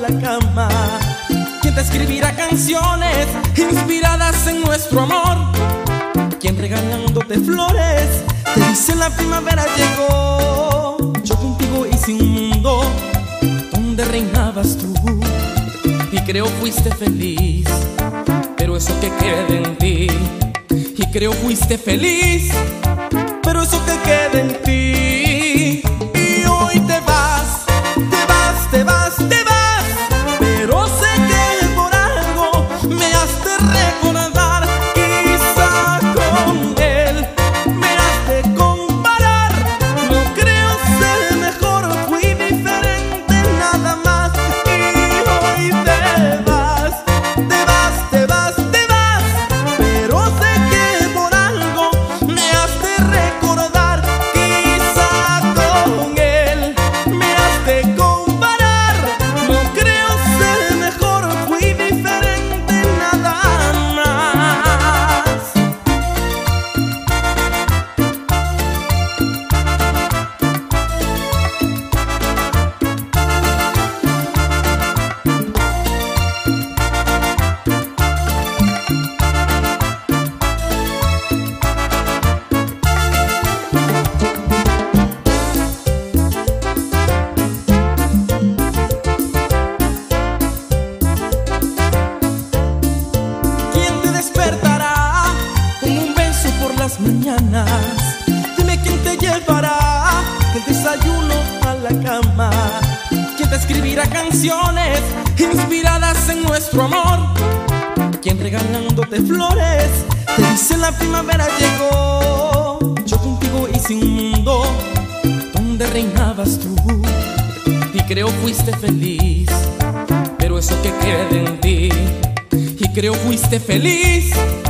la cama. ¿Quién te escribirá canciones inspiradas en nuestro amor? ¿Quién regalándote flores te dice la primavera llegó? Yo contigo hice un mundo donde reinabas tú y creo fuiste feliz, pero eso que queda en ti. Y creo fuiste feliz, pero eso que queda en ti. Y hoy te vas, te vas, te vas, te vas, pero sé que por algo me has de recordar. Quizá con él me has de comparar. No creo ser mejor, fui diferente nada más. Y hoy te vas, te vas, te vas, te vas, pero sé que por algo me has de recordar. Quizá con él me has de comparar. No creo ser mejor, fui diferente nada más. ¿Quién te despertará con un beso por las mañanas? Dime quién te llevará el desayuno a la cama. ¿Quién te escribirá canciones inspiradas en nuestro amor? ¿Quién regalándote flores te dice la primavera llegó? Yo contigo hice un mundo donde reinabas tú y creo fuiste feliz, pero eso que queda en ti. Y creo fuiste feliz,